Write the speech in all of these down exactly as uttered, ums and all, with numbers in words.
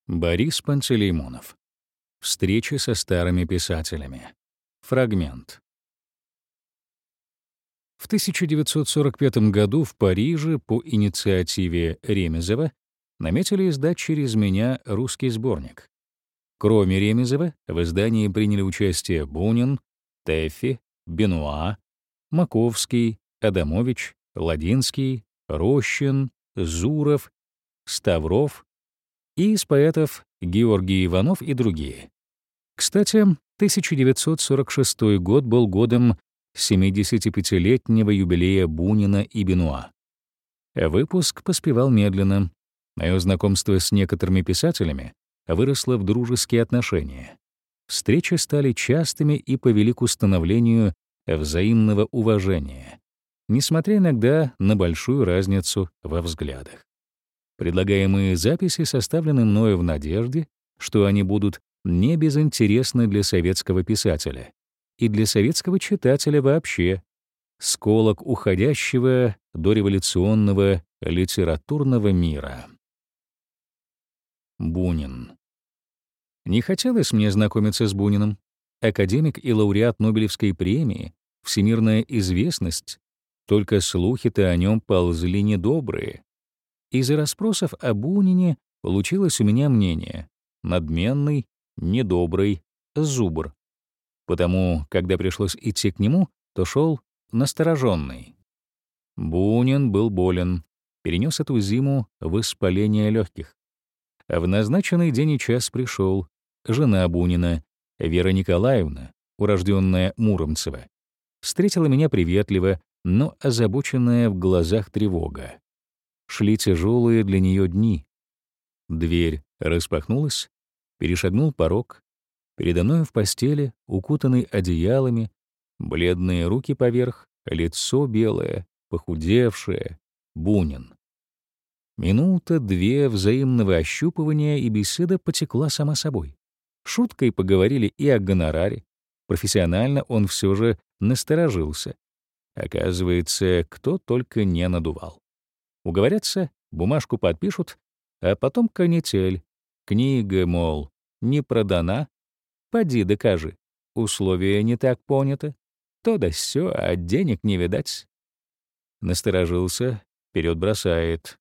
Борис Пантелеймонов. Встречи со старыми писателями. Фрагмент. В тысяча девятьсот сорок пятом году в Париже по инициативе Ремезова наметили издать через меня русский сборник. Кроме Ремезова, в издании приняли участие Бунин, Тэффи, Бенуа, Маковский, Адамович, Ладинский, Рощин, Зуров, Ставров и из поэтов Георгий Иванов и другие. Кстати, тысяча девятьсот сорок шестой год был годом семидесятипятилетнего юбилея Бунина и Бенуа. Выпуск поспевал медленно. Мое знакомство с некоторыми писателями выросло в дружеские отношения. Встречи стали частыми и повели к установлению взаимного уважения, несмотря иногда на большую разницу во взглядах. Предлагаемые записи составлены мною в надежде, что они будут не безинтересны для советского писателя и для советского читателя вообще, сколок уходящего до революционного литературного мира. Бунин. Не хотелось мне знакомиться с Буниным. Академик и лауреат Нобелевской премии, всемирная известность, только слухи-то о нем ползли недобрые. Из-за расспросов о Бунине получилось у меня мнение: надменный, недобрый, зубр. Потому, когда пришлось идти к нему, то шел настороженный. Бунин был болен, перенес эту зиму воспаление легких. А в назначенный день и час пришел жена Бунина, Вера Николаевна, урожденная Муромцева. Встретила меня приветливо, но озабоченная в глазах тревога. Шли тяжелые для нее дни. Дверь распахнулась, перешагнул порог. Передо мной в постели, укутанный одеялами, бледные руки поверх, лицо белое, похудевшее, Бунин. Минута-две взаимного ощупывания, и беседа потекла сама собой. Шуткой поговорили и о гонораре. Профессионально он все же насторожился. Оказывается, кто только не надувал. Уговорятся, бумажку подпишут, а потом канитель. Книга, мол, не продана. Поди докажи. Условия не так поняты. То да сё, а денег не видать. Насторожился, вперед бросает.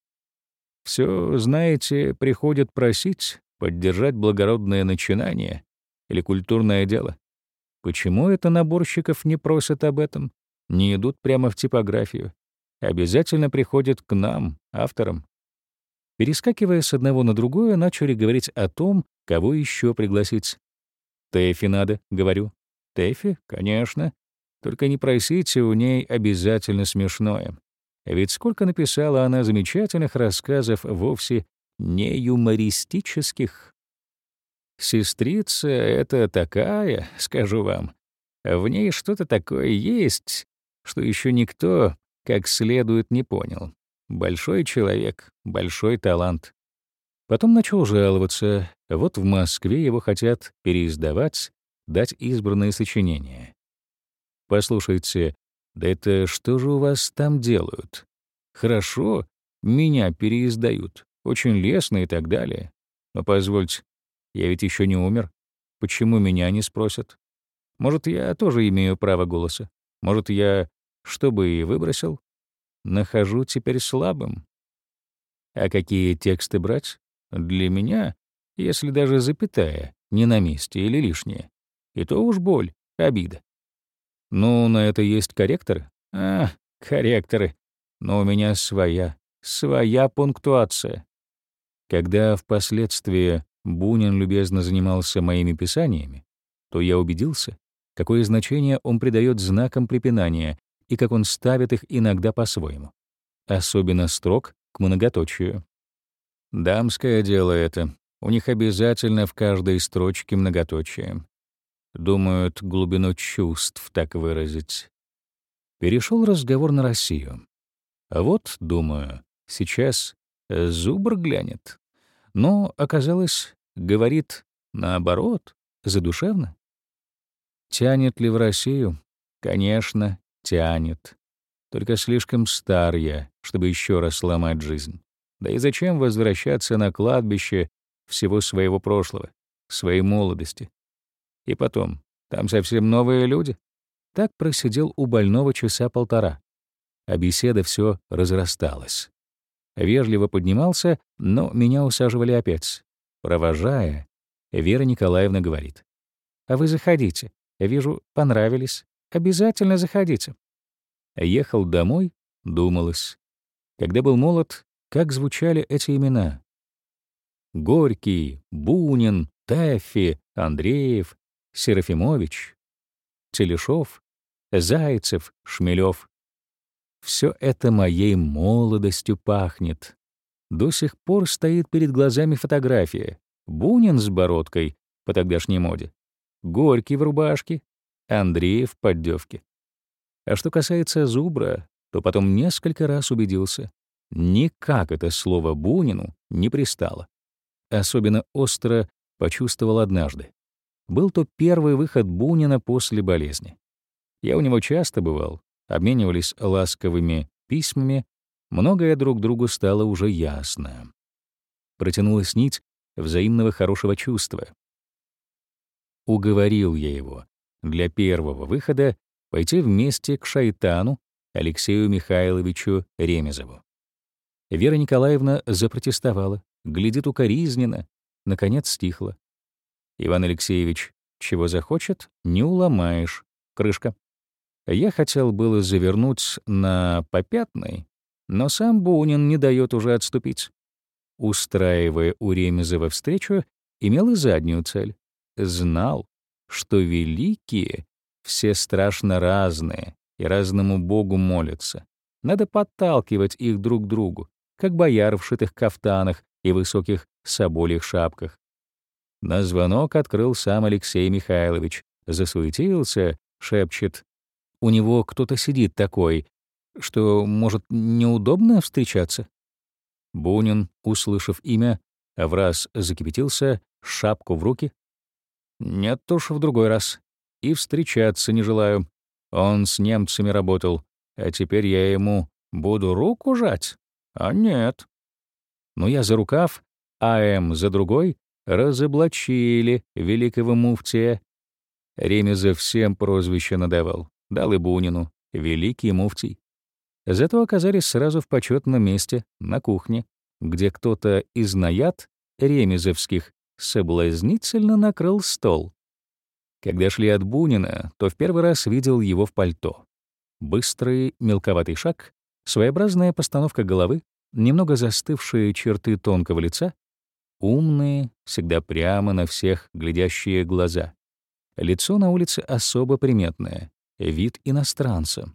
Все, знаете, приходят просить поддержать благородное начинание или культурное дело. Почему это наборщиков не просят об этом, не идут прямо в типографию? Обязательно приходят к нам, авторам. Перескакивая с одного на другое, начали говорить о том, кого еще пригласить. «Тэффи надо», — говорю. «Тэффи? Конечно. Только не просите у ней обязательно смешное. Ведь сколько написала она замечательных рассказов, вовсе не юмористических. Сестрица — это такая, скажу вам. В ней что-то такое есть, что еще никто как следует не понял. Большой человек, большой талант». Потом начал жаловаться. Вот в Москве его хотят переиздавать, дать избранные сочинения. «Послушайте, да это что же у вас там делают? Хорошо, меня переиздают, очень лестно и так далее. Но позвольте, я ведь еще не умер. Почему меня не спросят? Может, я тоже имею право голоса? Может, я, чтобы и выбросил, нахожу теперь слабым? А какие тексты брать? Для меня, если даже запятая не на месте или лишняя, и то уж боль, обида. Ну, на это есть корректоры? А, корректоры. Но у меня своя, своя пунктуация. Когда впоследствии Бунин любезно занимался моими писаниями, то я убедился, какое значение он придает знакам препинания и как он ставит их иногда по-своему. Особенно строг к многоточию. Дамское дело это. У них обязательно в каждой строчке многоточие. Думают, глубину чувств так выразить. Перешел разговор на Россию. А вот, думаю, сейчас зубр глянет. Но, оказалось, говорит наоборот, задушевно. Тянет ли в Россию? Конечно, тянет. Только слишком стар я, чтобы еще раз сломать жизнь. Да и зачем возвращаться на кладбище всего своего прошлого, своей молодости. И потом, там совсем новые люди. Так просидел у больного часа полтора, а беседа все разрасталась. Вежливо поднимался, но меня усаживали опять. Провожая, Вера Николаевна говорит: «А вы заходите. Вижу, понравились. Обязательно заходите». Ехал домой, думалось. Когда был молод, как звучали эти имена: Горький, Бунин, Таффи, Андреев, Серафимович, Телешов, Зайцев, Шмелев. Все это моей молодостью пахнет. До сих пор стоит перед глазами фотография: Бунин с бородкой по тогдашней моде, Горький в рубашке, Андреев в поддевке. А что касается Зубра, то потом несколько раз убедился: никак это слово Бунину не пристало. Особенно остро почувствовал однажды. Был то первый выход Бунина после болезни. Я у него часто бывал, обменивались ласковыми письмами, многое друг другу стало уже ясно. Протянулась нить взаимного хорошего чувства. Уговорил я его для первого выхода пойти вместе к шайтану Алексею Михайловичу Ремезову. Вера Николаевна запротестовала, глядит укоризненно, наконец стихла. Иван Алексеевич чего захочет, не уломаешь. Крышка. Я хотел было завернуть на попятный, но сам Бунин не дает уже отступить. Устраивая у Ремезова встречу, имел и заднюю цель. Знал, что великие все страшно разные и разному богу молятся. Надо подталкивать их друг к другу, как бояр в шитых кафтанах и высоких собольих шапках. На звонок открыл сам Алексей Михайлович, засуетился, шепчет: «У него кто-то сидит такой, что, может, неудобно встречаться?» Бунин, услышав имя, враз закипятился, шапку в руки. «Нет уж, в другой раз. И встречаться не желаю. Он с немцами работал, а теперь я ему буду руку жать? А нет». Но я за рукав, а М за другой разоблачили великого муфтия. Ремезов всем прозвище надавал, дал и Бунину великий муфтий. Зато оказались сразу в почетном месте, на кухне, где кто-то из наяд ремезовских соблазнительно накрыл стол. Когда шли от Бунина, то в первый раз видел его в пальто. Быстрый, мелковатый шаг, своеобразная постановка головы, немного застывшие черты тонкого лица, умные, всегда прямо на всех глядящие глаза. Лицо на улице особо приметное, вид иностранца.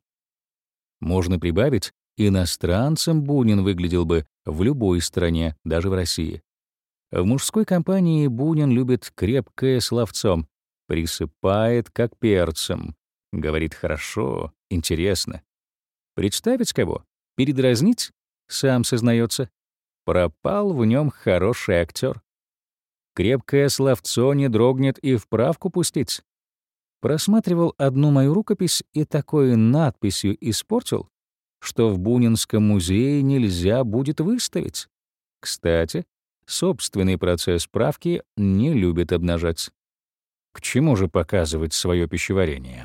Можно прибавить, иностранцем Бунин выглядел бы в любой стране, даже в России. В мужской компании Бунин любит крепкое словцом, присыпает как перцем, говорит хорошо, интересно. Представить кого? Передразнить? Сам сознается. Пропал в нем хороший актер. Крепкое словцо не дрогнет и вправку пустить. Просматривал одну мою рукопись и такой надписью испортил, что в Бунинском музее нельзя будет выставить. Кстати, собственный процесс правки не любит обнажать. К чему же показывать свое пищеварение?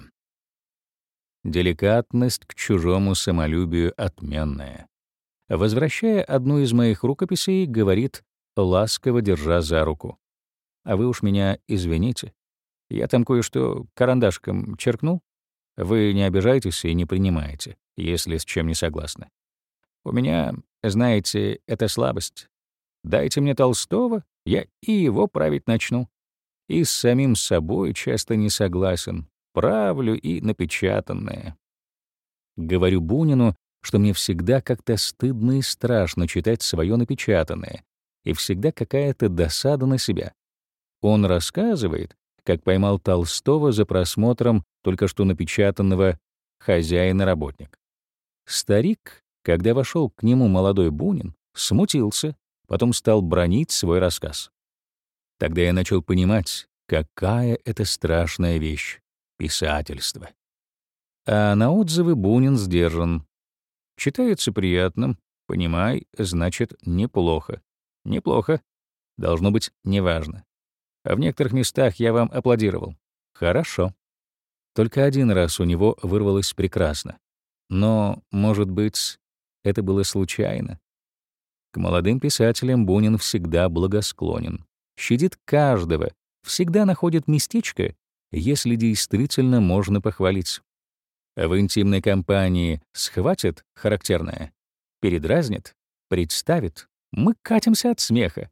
Деликатность к чужому самолюбию отменная. Возвращая одну из моих рукописей, говорит, ласково держа за руку: «А вы уж меня извините. Я там кое-что карандашком черкнул. Вы не обижайтесь и не принимаете, если с чем не согласны. У меня, знаете, это слабость. Дайте мне Толстого, я и его править начну. И с самим собой часто не согласен. Правлю и напечатанное». Говорю Бунину, что мне всегда как-то стыдно и страшно читать свое напечатанное, и всегда какая-то досада на себя. Он рассказывает, как поймал Толстого за просмотром только что напечатанного «Хозяин и работник». Старик, когда вошел к нему молодой Бунин, смутился, потом стал бранить свой рассказ. Тогда я начал понимать, какая это страшная вещь — писательство. А на отзывы Бунин сдержан. Читается приятным, понимай, значит, неплохо. Неплохо. Должно быть, неважно. А в некоторых местах я вам аплодировал. Хорошо. Только один раз у него вырвалось прекрасно. Но, может быть, это было случайно. К молодым писателям Бунин всегда благосклонен. Щадит каждого, всегда находит местечко, если действительно можно похвалить. А в интимной компании схватит характерное, передразнит, представит. Мы катимся от смеха.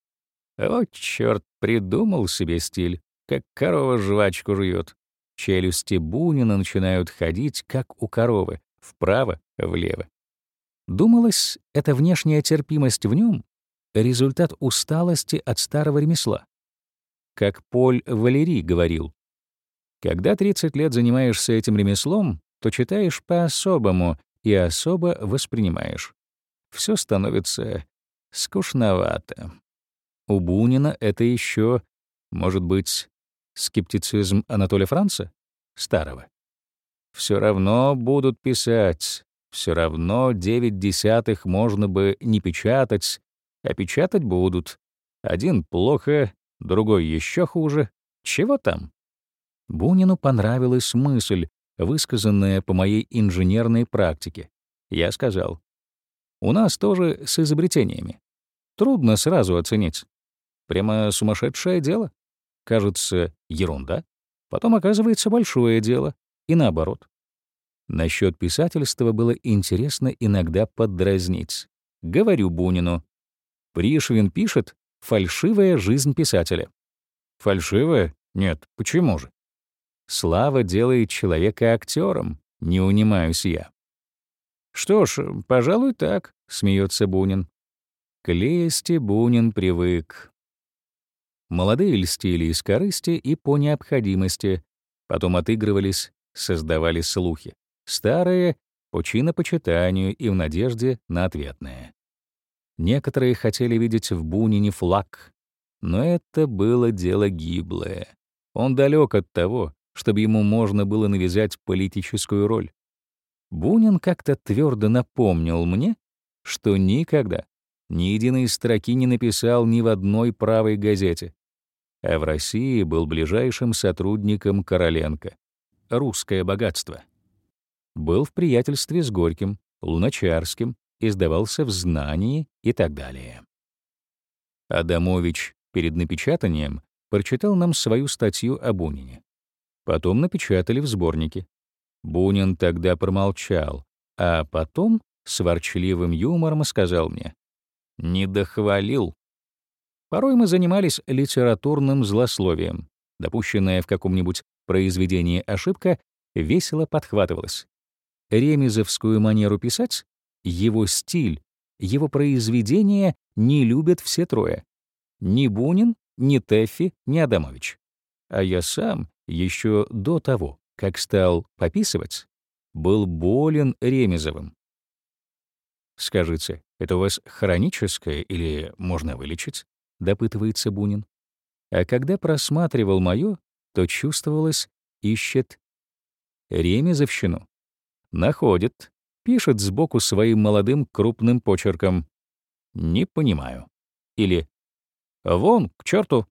О, чёрт, придумал себе стиль, как корова жвачку жует. Челюсти Бунина начинают ходить, как у коровы, вправо-влево. Думалось, эта внешняя терпимость в нем — результат усталости от старого ремесла. Как Поль Валери говорил, когда тридцать лет занимаешься этим ремеслом, то читаешь по-особому и особо воспринимаешь. Все становится скучновато. У Бунина это еще, может быть, скептицизм Анатолия Франца, старого. Все равно будут писать, все равно девять десятых можно бы не печатать, а печатать будут. Один плохо, другой еще хуже. Чего там? Бунину понравилась мысль, высказанная по моей инженерной практике. Я сказал, у нас тоже с изобретениями. Трудно сразу оценить. Прямо сумасшедшее дело. Кажется, ерунда. Потом оказывается большое дело. И наоборот. Насчет писательства было интересно иногда поддразнить. Говорю Бунину. Пришвин пишет «Фальшивая жизнь писателя». Фальшивая? Нет, почему же? Слава делает человека актером, не унимаюсь я. Что ж, пожалуй, так, смеется Бунин. К лести Бунин привык. Молодые льстили из корысти и по необходимости, потом отыгрывались, создавали слухи. Старые — по чинопочитанию и в надежде на ответное. Некоторые хотели видеть в Бунине флаг, но это было дело гиблое. Он далек от того, чтобы ему можно было навязать политическую роль. Бунин как-то твердо напомнил мне, что никогда ни единой строки не написал ни в одной правой газете, а в России был ближайшим сотрудником Короленко. Русское богатство. Был в приятельстве с Горьким, Луначарским, издавался в «Знании» и так далее. Адамович перед напечатанием прочитал нам свою статью о Бунине. Потом напечатали в сборнике. Бунин тогда промолчал, а потом с ворчливым юмором сказал мне: «Не дохвалил». Порой мы занимались литературным злословием. Допущенная в каком-нибудь произведении ошибка весело подхватывалась. Ремезовскую манеру писать, его стиль, его произведения не любят все трое. Ни Бунин, ни Тэффи, ни Адамович. А я сам, еще до того, как стал пописывать, был болен Ремезовым. «Скажите, это у вас хроническое или можно вылечить?» — допытывается Бунин. А когда просматривал моё, то чувствовалось, ищет ремезовщину. Находит, пишет сбоку своим молодым крупным почерком. «Не понимаю». Или «Вон, к черту».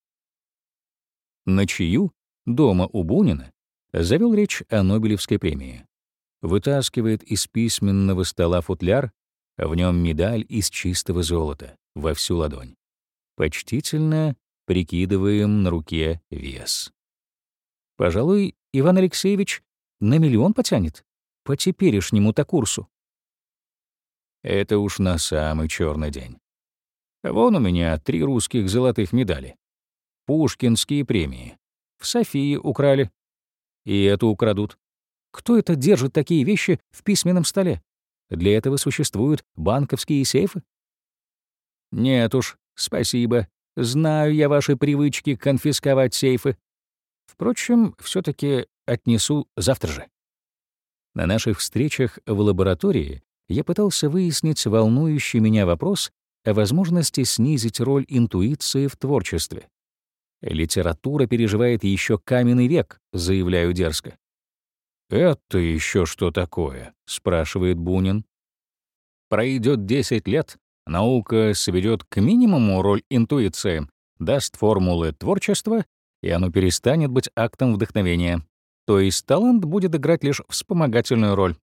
На чаю, дома у Бунина, завел речь о Нобелевской премии. Вытаскивает из письменного стола футляр, в нем медаль из чистого золота во всю ладонь. Почтительно прикидываем на руке вес. Пожалуй, Иван Алексеевич на миллион потянет по теперешнему-то курсу. Это уж на самый черный день. Вон у меня три русских золотых медали. Пушкинские премии. В Софии украли. И эту украдут. Кто это держит такие вещи в письменном столе? Для этого существуют банковские сейфы? Нет уж, спасибо. Знаю я ваши привычки конфисковать сейфы. Впрочем, все-таки отнесу завтра же. На наших встречах в лаборатории я пытался выяснить волнующий меня вопрос о возможности снизить роль интуиции в творчестве. Литература переживает еще каменный век, заявляю дерзко. «Это еще что такое?» — спрашивает Бунин. «Пройдет десять лет, Наука сведет к минимуму роль интуиции, даст формулы творчества, и оно перестанет быть актом вдохновения. То есть талант будет играть лишь вспомогательную роль.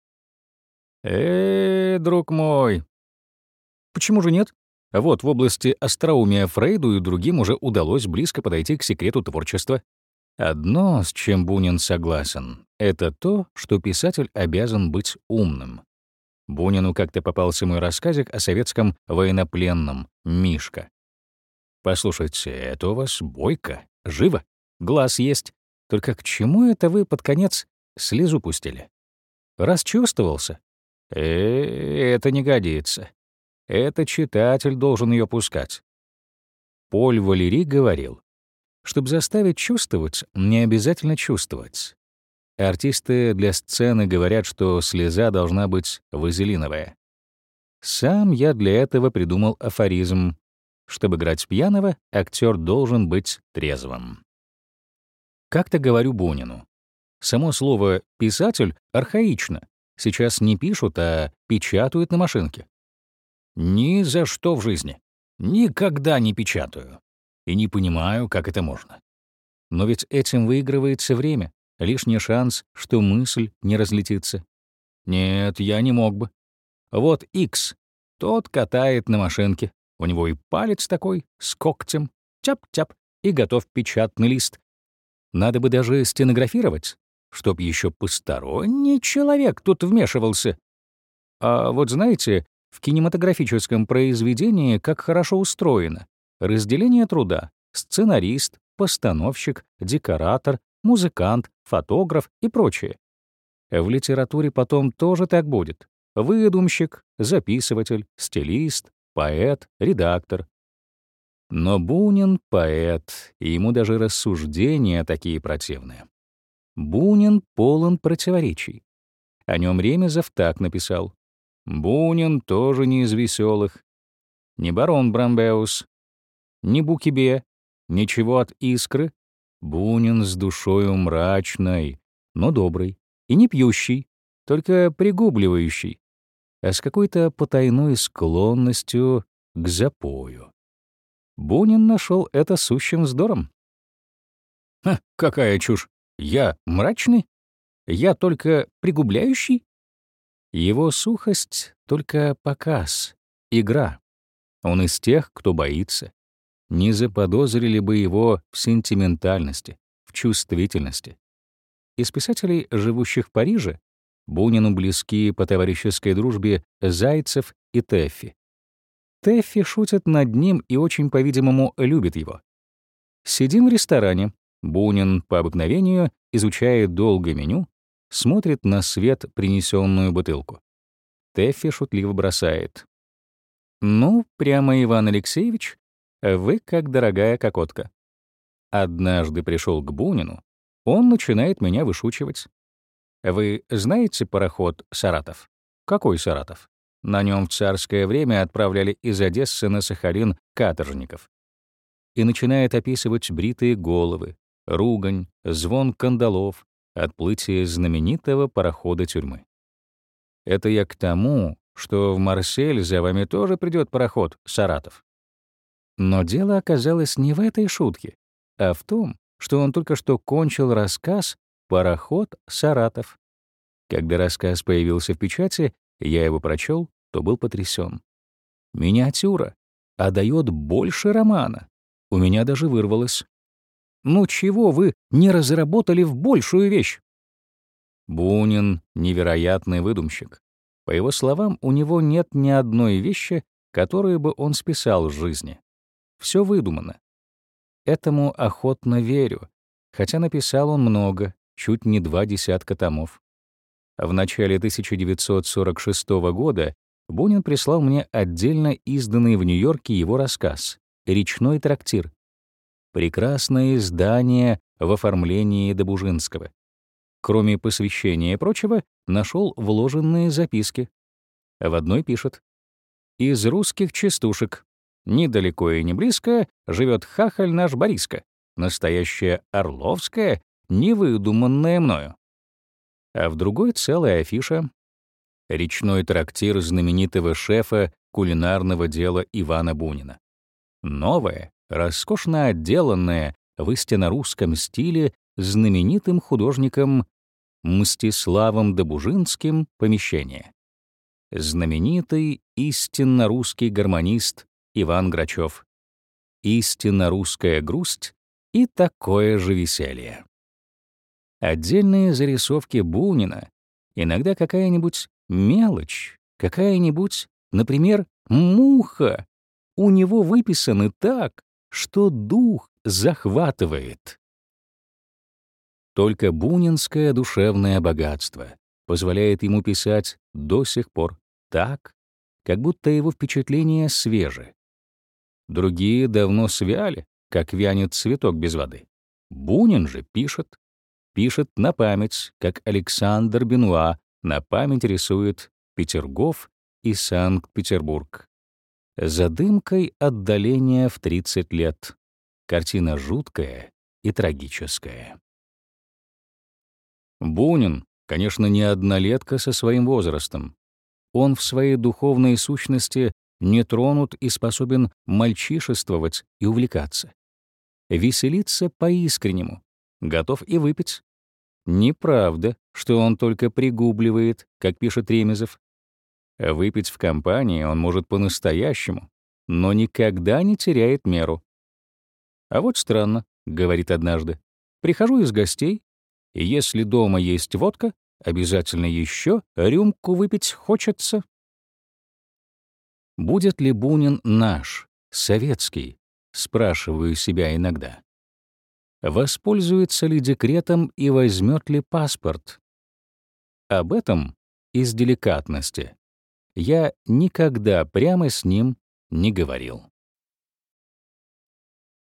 Э, друг мой. Почему же нет? Вот в области остроумия Фрейду и другим уже удалось близко подойти к секрету творчества. Одно, с чем Бунин согласен, это то, что писатель обязан быть умным. Бунину как-то попался мой рассказик о советском военнопленном Мишка. «Послушайте, это у вас бойко, живо, глаз есть. Только к чему это вы под конец слезу пустили? Расчувствовался? Э, это не годится. Это читатель должен ее пускать». Поль Валери говорил, чтобы заставить чувствовать, не обязательно чувствовать. Артисты для сцены говорят, что слеза должна быть вазелиновая. Сам я для этого придумал афоризм: чтобы играть пьяного, актер должен быть трезвым. Как-то говорю Бунину: само слово «писатель» архаично. Сейчас не пишут, а печатают на машинке. Ни за что в жизни. Никогда не печатаю. И не понимаю, как это можно. Но ведь этим выигрывается время, лишний шанс, что мысль не разлетится. Нет, я не мог бы. Вот Икс, тот катает на машинке. У него и палец такой, с когтем, тяп-тяп, и готов печатный лист. Надо бы даже стенографировать, чтоб еще посторонний человек тут вмешивался. А вот знаете, в кинематографическом произведении как хорошо устроено разделение труда: сценарист, постановщик, декоратор, музыкант, фотограф и прочее. В литературе потом тоже так будет: выдумщик, записыватель, стилист, поэт, редактор. Но Бунин — поэт, и ему даже рассуждения такие противные. Бунин полон противоречий. О нем Ремезов так написал: Бунин тоже не из веселых. Не барон Брамбеус, не Букебе, ничего от Искры. Бунин с душою мрачной, но добрый, и не пьющий, только пригубливающий, а с какой-то потайной склонностью к запою. Бунин нашел это сущим вздором. Ха, какая чушь! Я мрачный? Я только пригубляющий? Его сухость — только показ, игра. Он из тех, кто боится. Не заподозрили бы его в сентиментальности, в чувствительности. Из писателей, живущих в Париже, Бунину близки по товарищеской дружбе Зайцев и Тэффи. Тэффи шутит над ним и очень, по-видимому, любит его. Сидим в ресторане. Бунин по обыкновению изучает долго меню, смотрит на свет принесенную бутылку. Тэффи шутливо бросает: «Ну, прямо, Иван Алексеевич, вы как дорогая кокотка». Однажды пришел к Бунину, он начинает меня вышучивать. «Вы знаете пароход «Саратов»?» «Какой Саратов?» На нем в царское время отправляли из Одессы на Сахалин каторжников. И начинает описывать бритые головы, ругань, звон кандалов, отплытие знаменитого парохода-тюрьмы. Это я к тому, что в Марсель за вами тоже придет пароход «Саратов». Но дело оказалось не в этой шутке, а в том, что он только что кончил рассказ «Пароход Саратов». Когда рассказ появился в печати, я его прочел, то был потрясен. Миниатюра, а дает больше романа. У меня даже вырвалось: «Ну чего вы не разработали в большую вещь?» Бунин — невероятный выдумщик. По его словам, у него нет ни одной вещи, которую бы он списал с жизни. Все выдумано. Этому охотно верю, хотя написал он много, чуть не два десятка томов. В начале тысяча девятьсот сорок шестого года Бунин прислал мне отдельно изданный в Нью-Йорке его рассказ «Речной трактир». Прекрасное издание в оформлении Добужинского. Кроме посвящения и прочего, нашел вложенные записки. В одной пишет: «Из русских частушек. Недалеко и не близко живет хахаль наш Бориска, настоящая орловская, невыдуманная мною». А в другой целая афиша: «Речной трактир знаменитого шефа кулинарного дела Ивана Бунина. Новое, роскошно отделанное в истинно-русском стиле знаменитым художником Мстиславом Добужинским помещение. Знаменитый истинно-русский гармонист Иван Грачев. Истинно-русская грусть и такое же веселье. Отдельные зарисовки Бунина, иногда какая-нибудь мелочь, какая-нибудь, например, муха, у него выписаны так, что дух захватывает. Только бунинское душевное богатство позволяет ему писать до сих пор так, как будто его впечатления свежи. Другие давно свяли, как вянет цветок без воды. Бунин же пишет, пишет на память, как Александр Бенуа на память рисует Петергоф и Санкт-Петербург. За дымкой отдаления в тридцать лет. Картина жуткая и трагическая. Бунин, конечно, не однолетка со своим возрастом. Он в своей духовной сущности не тронут и способен мальчишествовать и увлекаться. Веселиться по-искреннему, готов и выпить. Неправда, что он только пригубливает, как пишет Ремезов. Выпить в компании он может по-настоящему, но никогда не теряет меру. «А вот странно», — говорит однажды, — «прихожу из гостей, и если дома есть водка, обязательно еще рюмку выпить хочется». Будет ли Бунин наш, советский, спрашиваю себя иногда. Воспользуется ли декретом и возьмет ли паспорт? Об этом из деликатности я никогда прямо с ним не говорил.